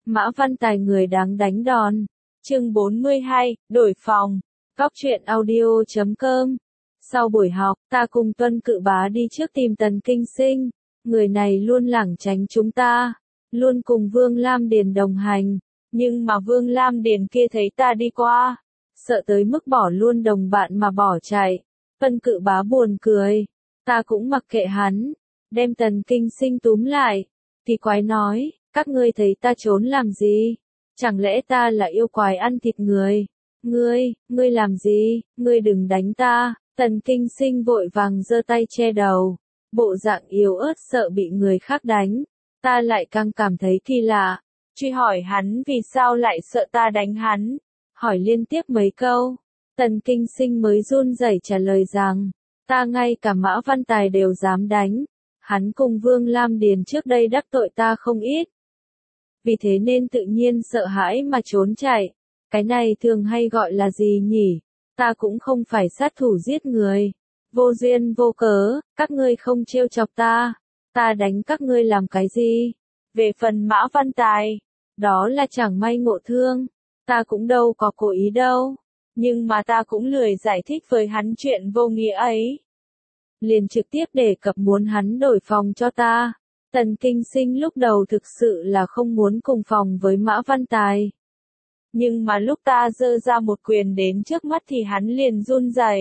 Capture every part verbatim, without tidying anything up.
Mã Văn Tài người đáng đánh đòn. Chương bốn mươi hai, đổi phòng. Góc truyện audio chấm com. Sau buổi học, ta cùng Tuân Cự Bá đi trước tìm Tần Kinh Sinh. Người này luôn lảng tránh chúng ta, luôn cùng Vương Lam Điền đồng hành. Nhưng mà Vương Lam Điền kia thấy ta đi qua, sợ tới mức bỏ luôn đồng bạn mà bỏ chạy. Tuân Cự Bá buồn cười. Ta cũng mặc kệ hắn, đem Tần Kinh Sinh túm lại. Thì quái nói, các ngươi thấy ta trốn làm gì? Chẳng lẽ ta là yêu quái ăn thịt người? Ngươi, ngươi làm gì? Ngươi đừng đánh ta. Tần Kinh Sinh vội vàng giơ tay che đầu, bộ dạng yếu ớt sợ bị người khác đánh. Ta lại càng cảm thấy kỳ lạ, truy hỏi hắn vì sao lại sợ ta đánh hắn. Hỏi liên tiếp mấy câu, Tần Kinh Sinh mới run rẩy trả lời rằng, ta ngay cả Mã Văn Tài đều dám đánh. Hắn cùng Vương Lam Điền trước đây đắc tội ta không ít. Vì thế nên tự nhiên sợ hãi mà trốn chạy. Cái này thường hay gọi là gì nhỉ? Ta cũng không phải sát thủ giết người. Vô duyên vô cớ, các ngươi không trêu chọc ta. Ta đánh các ngươi làm cái gì? Về phần Mã Văn Tài, đó là chẳng may ngộ thương. Ta cũng đâu có cố ý đâu. Nhưng mà ta cũng lười giải thích với hắn chuyện vô nghĩa ấy. Liền trực tiếp đề cập muốn hắn đổi phòng cho ta. Tần Kinh Sinh lúc đầu thực sự là không muốn cùng phòng với Mã Văn Tài. Nhưng mà lúc ta giơ ra một quyền đến trước mắt thì hắn liền run rẩy.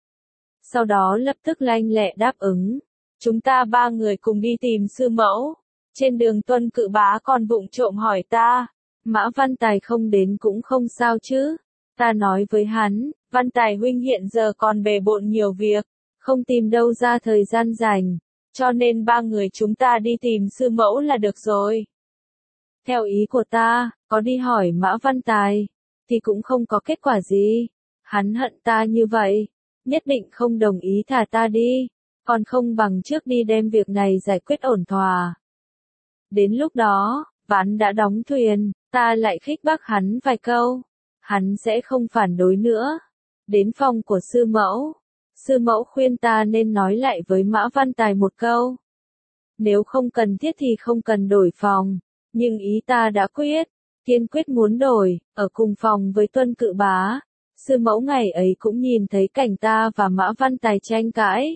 Sau đó lập tức lanh lẹ đáp ứng. Chúng ta ba người cùng đi tìm sư mẫu. Trên đường Tuân Cự Bá còn vụng trộm hỏi ta. Mã Văn Tài không đến cũng không sao chứ. Ta nói với hắn, Văn Tài huynh hiện giờ còn bề bộn nhiều việc. Không tìm đâu ra thời gian rảnh. Cho nên ba người chúng ta đi tìm sư mẫu là được rồi. Theo ý của ta, có đi hỏi Mã Văn Tài, thì cũng không có kết quả gì. Hắn hận ta như vậy, nhất định không đồng ý thả ta đi, còn không bằng trước đi đem việc này giải quyết ổn thỏa. Đến lúc đó, ván đã đóng thuyền, ta lại khích bác hắn vài câu, hắn sẽ không phản đối nữa. Đến phòng của sư mẫu, sư mẫu khuyên ta nên nói lại với Mã Văn Tài một câu. Nếu không cần thiết thì không cần đổi phòng. Nhưng ý ta đã quyết, kiên quyết muốn đổi, ở cùng phòng với Tuân Cự Bá. Sư mẫu ngày ấy cũng nhìn thấy cảnh ta và Mã Văn Tài tranh cãi.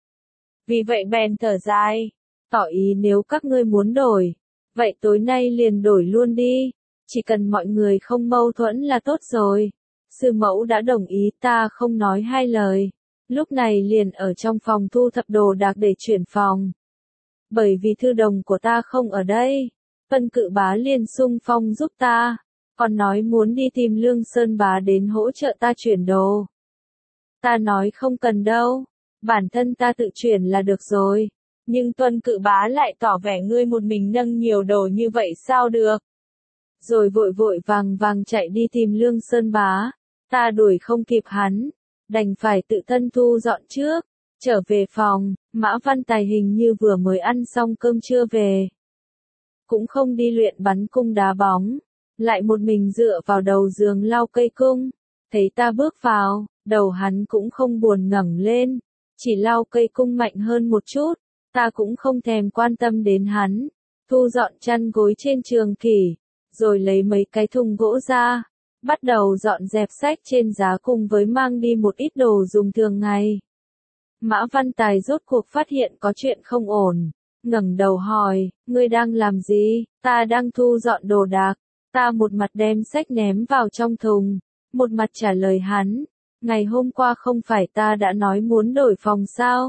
Vì vậy bèn thở dài, tỏ ý nếu các ngươi muốn đổi, vậy tối nay liền đổi luôn đi, chỉ cần mọi người không mâu thuẫn là tốt rồi. Sư mẫu đã đồng ý, ta không nói hai lời. Lúc này liền ở trong phòng thu thập đồ đạc để chuyển phòng. Bởi vì thư đồng của ta không ở đây. Tuân Cự Bá liền xung phong giúp ta, còn nói muốn đi tìm Lương Sơn Bá đến hỗ trợ ta chuyển đồ. Ta nói không cần đâu, bản thân ta tự chuyển là được rồi. Nhưng Tuân Cự Bá lại tỏ vẻ ngươi một mình nâng nhiều đồ như vậy sao được. Rồi vội vội vàng vàng chạy đi tìm Lương Sơn Bá, ta đuổi không kịp hắn, đành phải tự thân thu dọn trước. Trở về phòng, Mã Văn Tài hình như vừa mới ăn xong cơm trưa về. Cũng không đi luyện bắn cung đá bóng, lại một mình dựa vào đầu giường lau cây cung. Thấy ta bước vào, đầu hắn cũng không buồn ngẩng lên, chỉ lau cây cung mạnh hơn một chút. Ta cũng không thèm quan tâm đến hắn, thu dọn chăn gối trên trường kỷ, rồi lấy mấy cái thùng gỗ ra, bắt đầu dọn dẹp sách trên giá cùng với mang đi một ít đồ dùng thường ngày. Mã Văn Tài rốt cuộc phát hiện có chuyện không ổn. Ngẩng đầu hỏi, ngươi đang làm gì? Ta đang thu dọn đồ đạc. Ta một mặt đem sách ném vào trong thùng, một mặt trả lời hắn. Ngày hôm qua không phải ta đã nói muốn đổi phòng sao?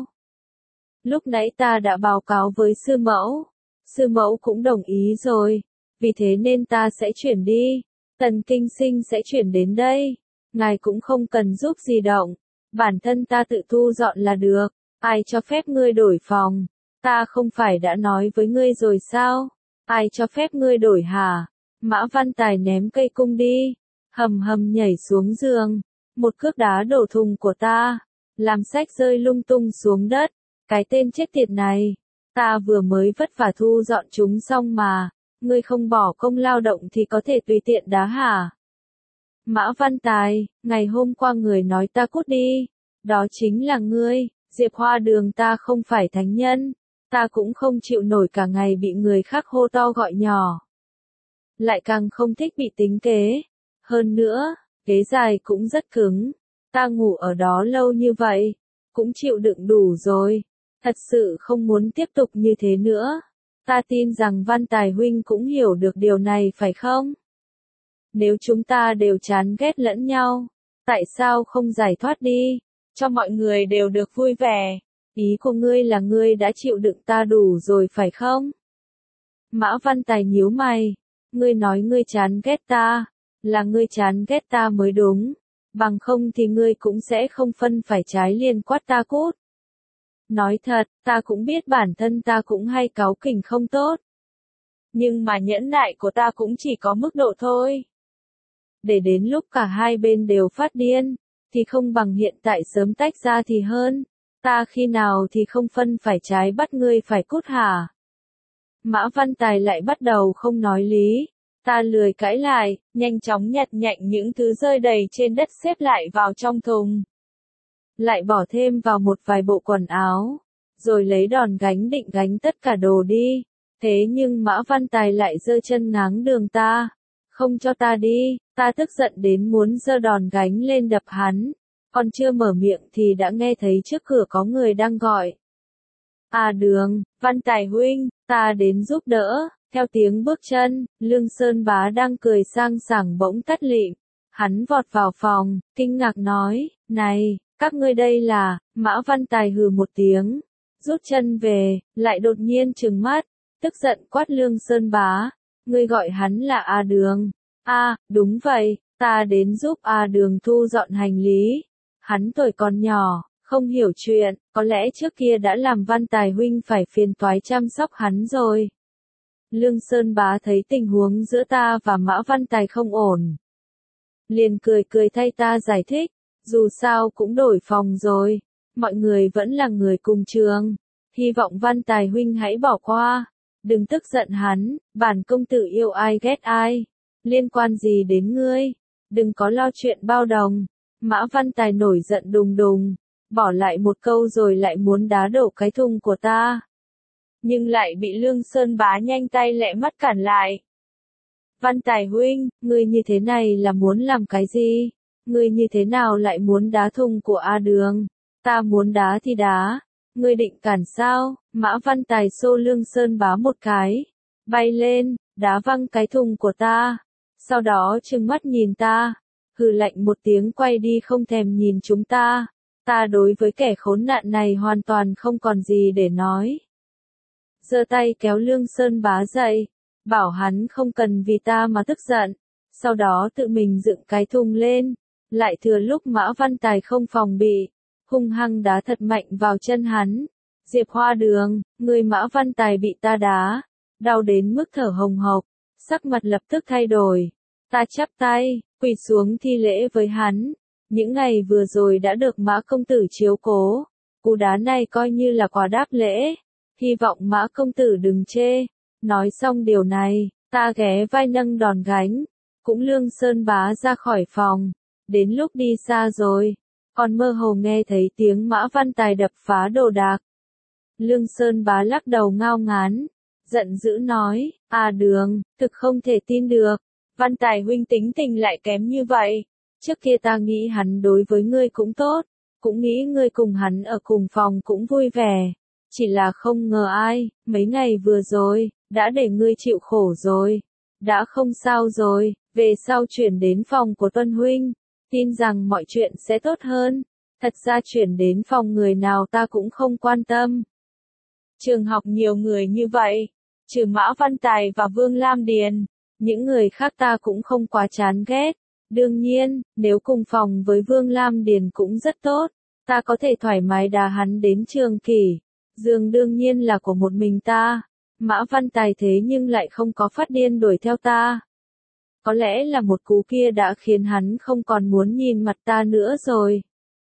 Lúc nãy ta đã báo cáo với sư mẫu. Sư mẫu cũng đồng ý rồi. Vì thế nên ta sẽ chuyển đi. Tần Kinh Sinh sẽ chuyển đến đây. Ngài cũng không cần giúp gì động. Bản thân ta tự thu dọn là được. Ai cho phép ngươi đổi phòng? Ta không phải đã nói với ngươi rồi sao? Ai cho phép ngươi đổi hả? Mã Văn Tài ném cây cung đi, hầm hầm nhảy xuống giường, một cước đá đổ thùng của ta, làm sách rơi lung tung xuống đất. Cái tên chết tiệt này, ta vừa mới vất vả thu dọn chúng xong mà, ngươi không bỏ công lao động thì có thể tùy tiện đá hả? Mã Văn Tài, ngày hôm qua người nói ta cút đi, đó chính là ngươi. Diệp Hoa Đường ta không phải thánh nhân. Ta cũng không chịu nổi cả ngày bị người khác hô to gọi nhỏ. lại càng không thích bị tính kế. Hơn nữa, ghế dài cũng rất cứng. Ta ngủ ở đó lâu như vậy, cũng chịu đựng đủ rồi. Thật sự không muốn tiếp tục như thế nữa. Ta tin rằng Văn Tài huynh cũng hiểu được điều này phải không? Nếu chúng ta đều chán ghét lẫn nhau, tại sao không giải thoát đi, cho mọi người đều được vui vẻ? Ý của ngươi là ngươi đã chịu đựng ta đủ rồi phải không? Mã Văn Tài nhíu mày. Ngươi nói ngươi chán ghét ta, là ngươi chán ghét ta mới đúng. Bằng không thì ngươi cũng sẽ không phân phải trái liền quát ta cút. Nói thật, ta cũng biết bản thân ta cũng hay cáu kỉnh không tốt. Nhưng mà nhẫn nại của ta cũng chỉ có mức độ thôi. Để đến lúc cả hai bên đều phát điên, thì không bằng hiện tại sớm tách ra thì hơn. Ta khi nào thì không phân phải trái bắt ngươi phải cút hả? Mã Văn Tài lại bắt đầu không nói lý. Ta lười cãi lại, nhanh chóng nhặt nhạnh những thứ rơi đầy trên đất xếp lại vào trong thùng. Lại bỏ thêm vào một vài bộ quần áo, rồi lấy đòn gánh định gánh tất cả đồ đi. Thế nhưng Mã Văn Tài lại giơ chân ngáng đường ta, không cho ta đi. Ta tức giận đến muốn giơ đòn gánh lên đập hắn. Còn chưa mở miệng thì đã nghe thấy trước cửa có người đang gọi. À Đường, Văn Tài huynh, ta đến giúp đỡ. Theo tiếng bước chân, Lương Sơn Bá đang cười sang sảng bỗng tắt lịm. Hắn vọt vào phòng, kinh ngạc nói, này, các ngươi đây là, Mã Văn Tài hừ một tiếng, rút chân về, lại đột nhiên trừng mắt, tức giận quát Lương Sơn Bá, ngươi gọi hắn là A Đường. A, đúng vậy, ta đến giúp A Đường thu dọn hành lý. Hắn tuổi còn nhỏ, không hiểu chuyện, có lẽ trước kia đã làm Văn Tài huynh phải phiền toái chăm sóc hắn rồi. Lương Sơn Bá thấy tình huống giữa ta và Mã Văn Tài không ổn, liền cười cười thay ta giải thích, dù sao cũng đổi phòng rồi, mọi người vẫn là người cùng trường, hy vọng Văn Tài huynh hãy bỏ qua, đừng tức giận hắn, bản công tử yêu ai ghét ai, liên quan gì đến ngươi, đừng có lo chuyện bao đồng. Mã Văn Tài nổi giận đùng đùng, bỏ lại một câu rồi lại muốn đá đổ cái thùng của ta. Nhưng lại bị Lương Sơn Bá nhanh tay lẹ mắt cản lại. Văn Tài huynh, ngươi như thế này là muốn làm cái gì? Ngươi như thế nào lại muốn đá thùng của A Đường? Ta muốn đá thì đá. Ngươi định cản sao? Mã Văn Tài xô Lương Sơn Bá một cái. Bay lên, đá văng cái thùng của ta. Sau đó trừng mắt nhìn ta. Hừ lạnh một tiếng quay đi không thèm nhìn chúng ta. Ta đối với kẻ khốn nạn này hoàn toàn không còn gì để nói. Giơ tay kéo Lương Sơn Bá dậy, bảo hắn không cần vì ta mà tức giận, sau đó tự mình dựng cái thùng lên, lại thừa lúc Mã Văn Tài không phòng bị, hung hăng đá thật mạnh vào chân hắn. Diệp Hoa Đường, người Mã Văn Tài bị ta đá, đau đến mức thở hồng hộc, sắc mặt lập tức thay đổi. Ta chắp tay, quỳ xuống thi lễ với hắn. Những ngày vừa rồi đã được Mã công tử chiếu cố, cú đá này coi như là quà đáp lễ. Hy vọng Mã công tử đừng chê. Nói xong điều này, ta ghé vai nâng đòn gánh, cũng Lương Sơn Bá ra khỏi phòng. Đến lúc đi xa rồi, còn mơ hồ nghe thấy tiếng Mã Văn Tài đập phá đồ đạc. Lương Sơn Bá lắc đầu ngao ngán, giận dữ nói, à Đường, thực không thể tin được, Văn Tài huynh tính tình lại kém như vậy. Trước kia ta nghĩ hắn đối với ngươi cũng tốt, cũng nghĩ ngươi cùng hắn ở cùng phòng cũng vui vẻ. Chỉ là không ngờ ai, mấy ngày vừa rồi, đã để ngươi chịu khổ rồi. Đã không sao rồi, về sau chuyển đến phòng của Tuân huynh, tin rằng mọi chuyện sẽ tốt hơn. Thật ra chuyển đến phòng người nào ta cũng không quan tâm. Trường học nhiều người như vậy, trừ Mã Văn Tài và Vương Lam Điền, những người khác ta cũng không quá chán ghét. Đương nhiên, nếu cùng phòng với Vương Lam Điền cũng rất tốt, ta có thể thoải mái đá hắn đến trường kỷ. Dương đương nhiên là của một mình ta. Mã Văn Tài thế nhưng lại không có phát điên đuổi theo ta. Có lẽ là một cú kia đã khiến hắn không còn muốn nhìn mặt ta nữa rồi.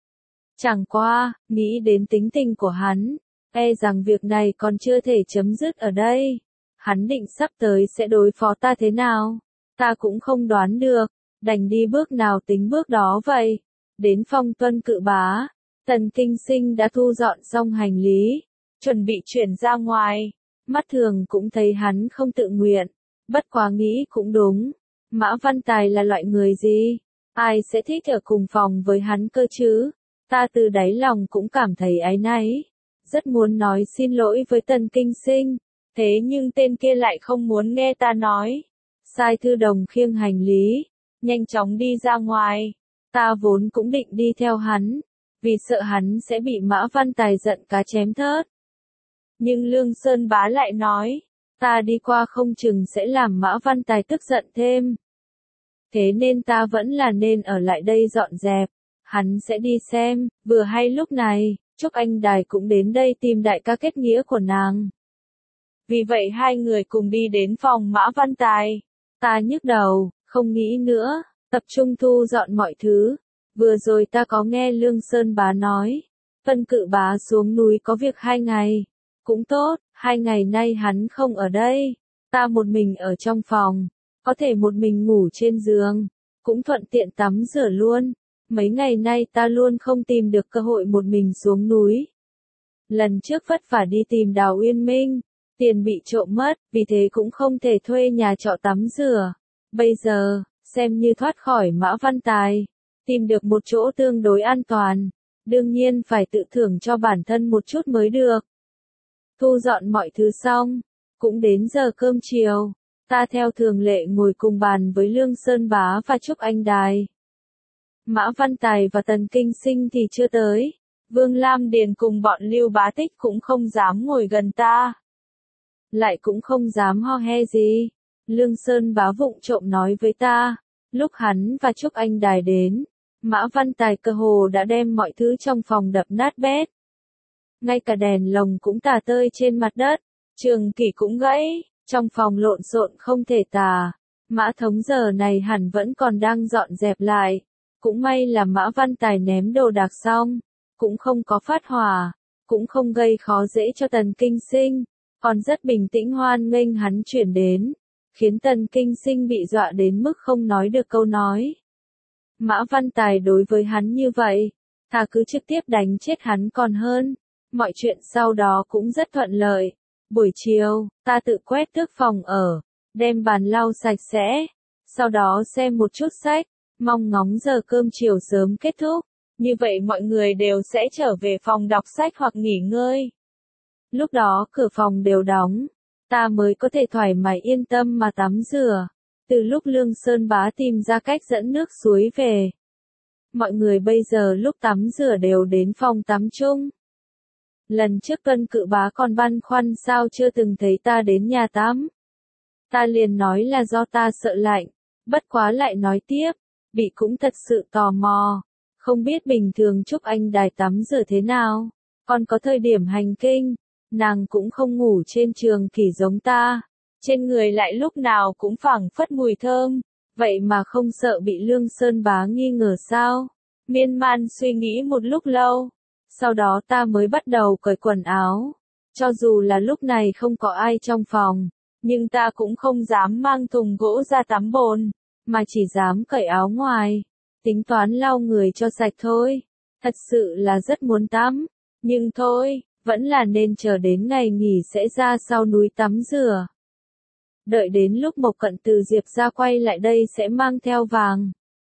Chẳng qua, nghĩ đến tính tình của hắn, e rằng việc này còn chưa thể chấm dứt ở đây. Hắn định sắp tới sẽ đối phó ta thế nào? Ta cũng không đoán được, đành đi bước nào tính bước đó vậy. Đến phòng Tuân Cự Bá, Tần Kinh Sinh đã thu dọn xong hành lý, chuẩn bị chuyển ra ngoài. Mắt thường cũng thấy hắn không tự nguyện, Bất quá nghĩ cũng đúng. Mã Văn Tài là loại người gì? Ai sẽ thích ở cùng phòng với hắn cơ chứ? Ta từ đáy lòng cũng cảm thấy áy náy. Rất muốn nói xin lỗi với Tần Kinh Sinh. Thế nhưng tên kia lại không muốn nghe ta nói. Sai Thư Đồng khiêng hành lý. Nhanh chóng đi ra ngoài. Ta vốn cũng định đi theo hắn. Vì sợ hắn sẽ bị Mã Văn Tài giận cá chém thớt. Nhưng Lương Sơn Bá lại nói. Ta đi qua không chừng sẽ làm Mã Văn Tài tức giận thêm. Thế nên ta vẫn là nên ở lại đây dọn dẹp. Hắn sẽ đi xem. Vừa hay lúc này, Trúc Anh Đài cũng đến đây tìm đại ca kết nghĩa của nàng. Vì vậy hai người cùng đi đến phòng Mã Văn Tài. Ta nhức đầu, không nghĩ nữa, tập trung thu dọn mọi thứ. Vừa rồi ta có nghe Lương Sơn Bá nói, Vân Cự Bá xuống núi có việc hai ngày. Cũng tốt, hai ngày nay hắn không ở đây. Ta một mình ở trong phòng, có thể một mình ngủ trên giường, cũng thuận tiện tắm rửa luôn. Mấy ngày nay ta luôn không tìm được cơ hội một mình xuống núi. Lần trước vất vả đi tìm Đào Uyên Minh, tiền bị trộm mất, vì thế cũng không thể thuê nhà trọ tắm rửa. Bây giờ, xem như thoát khỏi Mã Văn Tài, tìm được một chỗ tương đối an toàn, đương nhiên phải tự thưởng cho bản thân một chút mới được. Thu dọn mọi thứ xong, cũng đến giờ cơm chiều, ta theo thường lệ ngồi cùng bàn với Lương Sơn Bá và Trúc Anh Đài. Mã Văn Tài và Tần Kinh Sinh thì chưa tới, Vương Lam Điền cùng bọn Lưu Bá Tích cũng không dám ngồi gần ta. Lại cũng không dám ho he gì. Lương Sơn Bá vụng trộm nói với ta, lúc hắn và Trúc Anh Đài đến, Mã Văn Tài cơ hồ đã đem mọi thứ trong phòng đập nát bét. Ngay cả đèn lồng cũng tả tơi trên mặt đất, trường kỷ cũng gãy, trong phòng lộn xộn không thể tả. Mã Thống giờ này hẳn vẫn còn đang dọn dẹp lại. Cũng may là Mã Văn Tài ném đồ đạc xong, cũng không có phát hỏa, cũng không gây khó dễ cho Tần Kinh Sinh, còn rất bình tĩnh hoan nghênh hắn chuyển đến, khiến Tần Kinh Sinh bị dọa đến mức không nói được câu nói. Mã Văn Tài đối với hắn như vậy, thà cứ trực tiếp đánh chết hắn còn hơn. Mọi chuyện sau đó cũng rất thuận lợi. Buổi chiều, ta tự quét tước phòng ở, đem bàn lau sạch sẽ, sau đó xem một chút sách, mong ngóng giờ cơm chiều sớm kết thúc. Như vậy mọi người đều sẽ trở về phòng đọc sách hoặc nghỉ ngơi. Lúc đó cửa phòng đều đóng, ta mới có thể thoải mái yên tâm mà tắm rửa. Từ lúc Lương Sơn Bá tìm ra cách dẫn nước suối về, mọi người bây giờ lúc tắm rửa đều đến phòng tắm chung. Lần trước Vân Cự Bá còn băn khoăn sao chưa từng thấy ta đến nhà tắm. Ta liền nói là do ta sợ lạnh, bất quá lại nói tiếp, bị cũng thật sự tò mò. Không biết bình thường Trúc Anh Đài tắm rửa thế nào, còn có thời điểm hành kinh, nàng cũng không ngủ trên trường kỷ giống ta, trên người lại lúc nào cũng phảng phất mùi thơm, vậy mà không sợ bị Lương Sơn Bá nghi ngờ sao? Miên man suy nghĩ một lúc lâu, sau đó ta mới bắt đầu cởi quần áo, cho dù là lúc này không có ai trong phòng, nhưng ta cũng không dám mang thùng gỗ ra tắm bồn, mà chỉ dám cởi áo ngoài. Tính toán lau người cho sạch thôi. Thật sự là rất muốn tắm. Nhưng thôi, vẫn là nên chờ đến ngày nghỉ sẽ ra sau núi tắm rửa. Đợi đến lúc Mộc Cận từ Diệp ra quay lại đây sẽ mang theo vàng.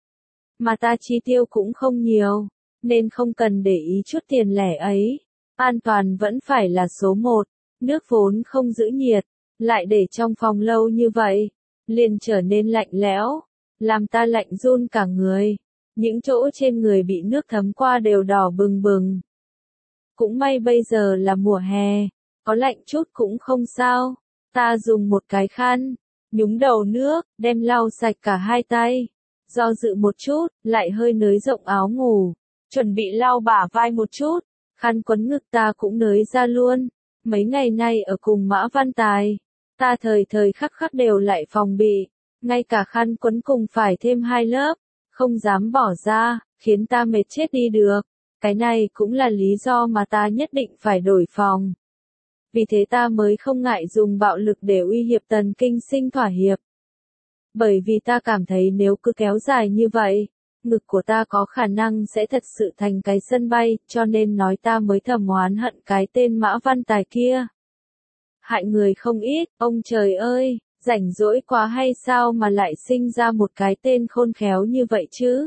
Mà ta chi tiêu cũng không nhiều, nên không cần để ý chút tiền lẻ ấy. An toàn vẫn phải là số một. Nước vốn không giữ nhiệt, lại để trong phòng lâu như vậy, liền trở nên lạnh lẽo, làm ta lạnh run cả người. Những chỗ trên người bị nước thấm qua đều đỏ bừng bừng. Cũng may bây giờ là mùa hè, có lạnh chút cũng không sao. Ta dùng một cái khăn, nhúng đầu nước, đem lau sạch cả hai tay. Do dự một chút, lại hơi nới rộng áo ngủ, chuẩn bị lau bả vai một chút. Khăn quấn ngực ta cũng nới ra luôn. Mấy ngày nay ở cùng Mã Văn Tài, ta thời thời khắc khắc đều lại phòng bị. Ngay cả khăn quấn cùng phải thêm hai lớp. Không dám bỏ ra, khiến ta mệt chết đi được. Cái này cũng là lý do mà ta nhất định phải đổi phòng. Vì thế ta mới không ngại dùng bạo lực để uy hiếp Tần Kinh Sinh thỏa hiệp. Bởi vì ta cảm thấy nếu cứ kéo dài như vậy, ngực của ta có khả năng sẽ thật sự thành cái sân bay, cho nên nói ta mới thầm oán hận cái tên Mã Văn Tài kia. Hại người không ít, ông trời ơi, Rảnh rỗi quá hay sao mà lại sinh ra một cái tên khôn khéo như vậy chứ?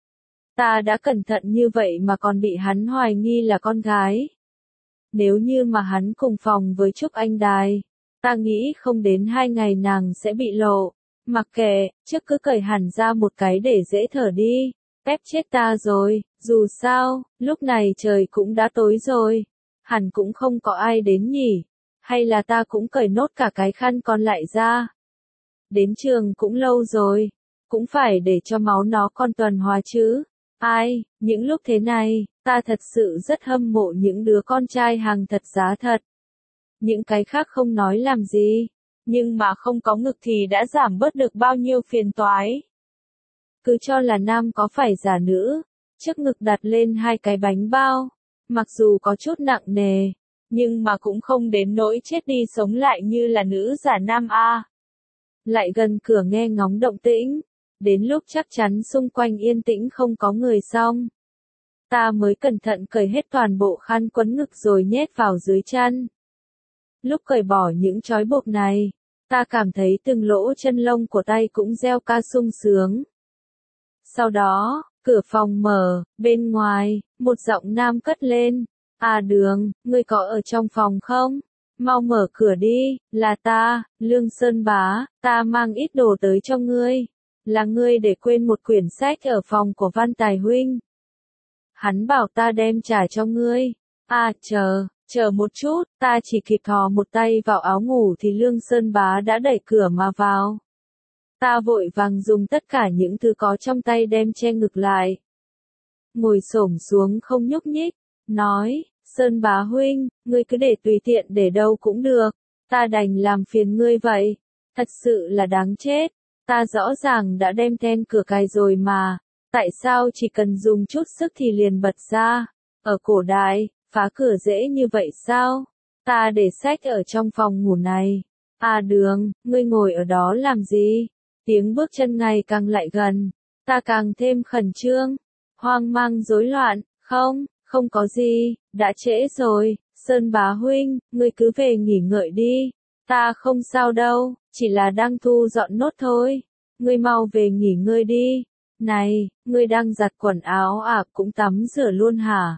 Ta đã cẩn thận như vậy mà còn bị hắn hoài nghi là con gái. Nếu như mà hắn cùng phòng với Trúc Anh Đài, ta nghĩ không đến hai ngày nàng sẽ bị lộ. Mặc kệ, trước cứ cởi hẳn ra một cái để dễ thở đi. Ép chết ta rồi, dù sao, lúc này trời cũng đã tối rồi. Hẳn cũng không có ai đến nhỉ. Hay là ta cũng cởi nốt cả cái khăn còn lại ra. Đến trường cũng lâu rồi. Cũng phải để cho máu nó con tuần hòa chứ. Ai, những lúc thế này, ta thật sự rất hâm mộ những đứa con trai hàng thật giá thật. Những cái khác không nói làm gì. Nhưng mà không có ngực thì đã giảm bớt được bao nhiêu phiền toái. Cứ cho là nam có phải giả nữ, trước ngực đặt lên hai cái bánh bao, mặc dù có chút nặng nề, nhưng mà cũng không đến nỗi chết đi sống lại như là nữ giả nam a. Lại gần cửa nghe ngóng động tĩnh, đến lúc chắc chắn xung quanh yên tĩnh không có người xong. Ta mới cẩn thận cởi hết toàn bộ khăn quấn ngực rồi nhét vào dưới chân. Lúc cởi bỏ những trói buộc này, ta cảm thấy từng lỗ chân lông của tay cũng reo ca sung sướng. Sau đó, cửa phòng mở, bên ngoài, một giọng nam cất lên. À Đường, ngươi có ở trong phòng không? Mau mở cửa đi, là ta, Lương Sơn Bá, ta mang ít đồ tới cho ngươi. Là ngươi để quên một quyển sách ở phòng của Văn Tài Huynh. Hắn bảo ta đem trả cho ngươi. À chờ, chờ một chút, ta chỉ kịp thò một tay vào áo ngủ thì Lương Sơn Bá đã đẩy cửa mà vào. Ta vội vàng dùng tất cả những thứ có trong tay đem che ngực lại. Ngồi xổm xuống không nhúc nhích, nói, Sơn Bá Huynh, ngươi cứ để tùy tiện để đâu cũng được, ta đành làm phiền ngươi vậy, thật sự là đáng chết, ta rõ ràng đã đem then cửa cài rồi mà, tại sao chỉ cần dùng chút sức thì liền bật ra, ở cổ đại, phá cửa dễ như vậy sao, ta để sách ở trong phòng ngủ này, à Đường, ngươi ngồi ở đó làm gì? Tiếng bước chân ngày càng lại gần, ta càng thêm khẩn trương, hoang mang rối loạn, không, không có gì, đã trễ rồi, Sơn Bá Huynh, ngươi cứ về nghỉ ngơi đi, ta không sao đâu, chỉ là đang thu dọn nốt thôi, ngươi mau về nghỉ ngơi đi, này, ngươi đang giặt quần áo à cũng tắm rửa luôn hả?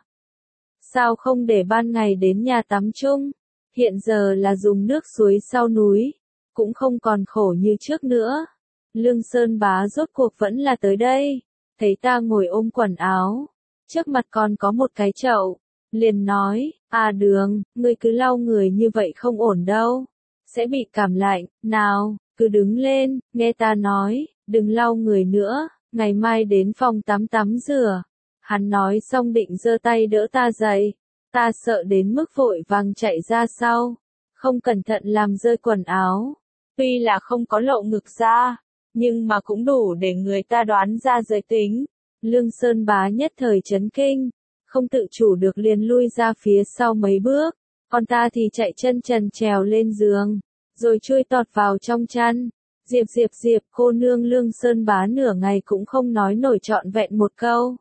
Sao không để ban ngày đến nhà tắm chung, hiện giờ là dùng nước suối sau núi, cũng không còn khổ như trước nữa. Lương Sơn Bá rốt cuộc vẫn là tới đây, thấy ta ngồi ôm quần áo, trước mặt còn có một cái chậu, liền nói, à Đường, ngươi cứ lau người như vậy không ổn đâu, sẽ bị cảm lạnh, nào, cứ đứng lên, nghe ta nói, đừng lau người nữa, ngày mai đến phòng tắm tắm rửa. Hắn nói xong định giơ tay đỡ ta dậy, ta sợ đến mức vội vàng chạy ra sau, không cẩn thận làm rơi quần áo, tuy là không có lộ ngực ra. Nhưng mà cũng đủ để người ta đoán ra giới tính. Lương Sơn Bá nhất thời chấn kinh, không tự chủ được liền lui ra phía sau mấy bước, còn ta thì chạy chân trần trèo lên giường, rồi chui tọt vào trong chăn. Diệp Diệp Diệp, cô nương Lương Sơn Bá nửa ngày cũng không nói nổi trọn vẹn một câu.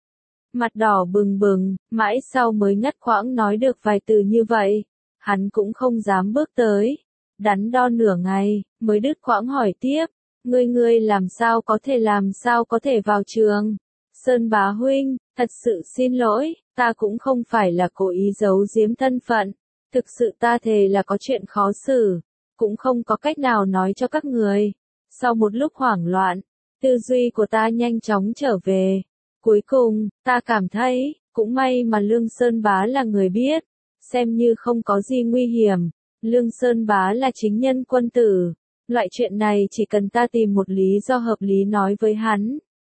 Mặt đỏ bừng bừng, mãi sau mới ngắt quãng nói được vài từ như vậy, hắn cũng không dám bước tới, đắn đo nửa ngày, mới đứt quãng hỏi tiếp. Ngươi ngươi làm sao có thể làm sao có thể vào trường? Sơn Bá Huynh, thật sự xin lỗi, ta cũng không phải là cố ý giấu giếm thân phận, thực sự ta thề là có chuyện khó xử, cũng không có cách nào nói cho các người. Sau một lúc hoảng loạn, tư duy của ta nhanh chóng trở về. Cuối cùng, ta cảm thấy, cũng may mà Lương Sơn Bá là người biết, xem như không có gì nguy hiểm. Lương Sơn Bá là chính nhân quân tử. Loại chuyện này chỉ cần ta tìm một lý do hợp lý nói với hắn.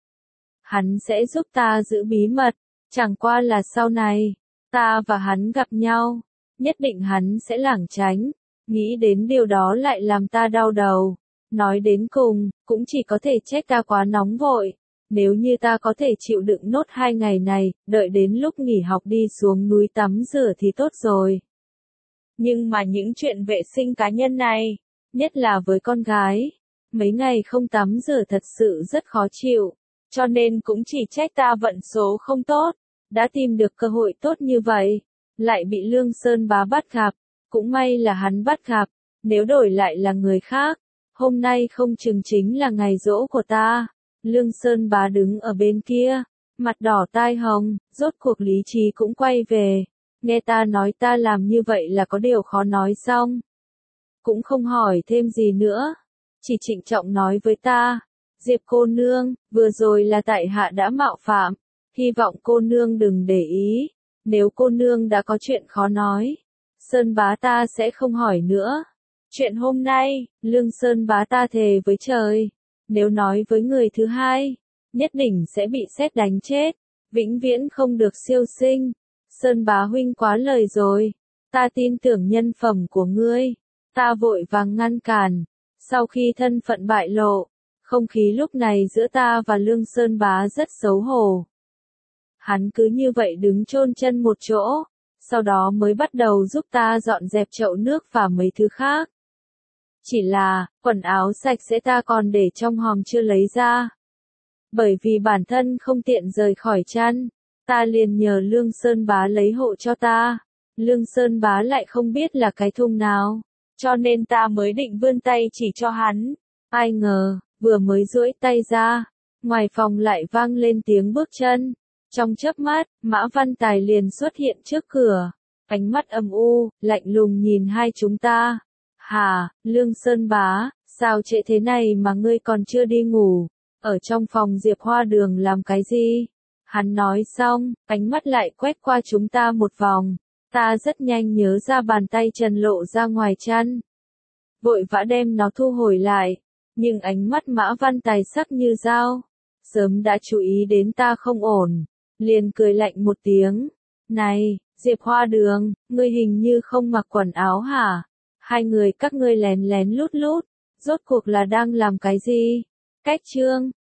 Hắn sẽ giúp ta giữ bí mật, chẳng qua là sau này, ta và hắn gặp nhau, nhất định hắn sẽ lảng tránh, nghĩ đến điều đó lại làm ta đau đầu. Nói đến cùng, cũng chỉ có thể trách ta quá nóng vội, nếu như ta có thể chịu đựng nốt hai ngày này, đợi đến lúc nghỉ học đi xuống núi tắm rửa thì tốt rồi. Nhưng mà những chuyện vệ sinh cá nhân này, nhất là với con gái, mấy ngày không tắm rửa thật sự rất khó chịu, cho nên cũng chỉ trách ta vận số không tốt, đã tìm được cơ hội tốt như vậy, lại bị Lương Sơn Bá bắt gặp, cũng may là hắn bắt gặp, nếu đổi lại là người khác, hôm nay không chừng chính là ngày giỗ của ta. Lương Sơn Bá đứng ở bên kia, mặt đỏ tai hồng, rốt cuộc lý trí cũng quay về. Nghe ta nói ta làm như vậy là có điều khó nói xong. Cũng không hỏi thêm gì nữa. Chỉ trịnh trọng nói với ta. Diệp cô nương, vừa rồi là tại hạ đã mạo phạm. Hy vọng cô nương đừng để ý. Nếu cô nương đã có chuyện khó nói, Sơn Bá ta sẽ không hỏi nữa. Chuyện hôm nay, Lương Sơn Bá ta thề với trời. Nếu nói với người thứ hai, nhất định sẽ bị sét đánh chết. Vĩnh viễn không được siêu sinh. Sơn Bá huynh quá lời rồi. Ta tin tưởng nhân phẩm của ngươi. Ta vội vàng ngăn cản. Sau khi thân phận bại lộ, không khí lúc này giữa ta và Lương Sơn Bá rất xấu hổ. Hắn cứ như vậy đứng chôn chân một chỗ, sau đó mới bắt đầu giúp ta dọn dẹp chậu nước và mấy thứ khác. Chỉ là, quần áo sạch sẽ ta còn để trong hòm chưa lấy ra. Bởi vì bản thân không tiện rời khỏi chăn, ta liền nhờ Lương Sơn Bá lấy hộ cho ta. Lương Sơn Bá lại không biết là cái thùng nào, cho nên ta mới định vươn tay chỉ cho hắn. Ai ngờ, vừa mới duỗi tay ra, ngoài phòng lại vang lên tiếng bước chân. Trong chớp mắt, Mã Văn Tài liền xuất hiện trước cửa, ánh mắt âm u, lạnh lùng nhìn hai chúng ta. Hà, Lương Sơn Bá, sao trễ thế này mà ngươi còn chưa đi ngủ? Ở trong phòng Diệp Hoa Đường làm cái gì? Hắn nói xong, ánh mắt lại quét qua chúng ta một vòng. Ta rất nhanh nhớ ra bàn tay Trần lộ ra ngoài chăn. Vội vã đem nó thu hồi lại. Nhưng ánh mắt Mã Văn Tài sắc như dao. Sớm đã chú ý đến ta không ổn. Liền cười lạnh một tiếng. Này, Diệp Hoa Đường, ngươi hình như không mặc quần áo hả? Hai người các ngươi lén lén lút lút. Rốt cuộc là đang làm cái gì? Cách chương.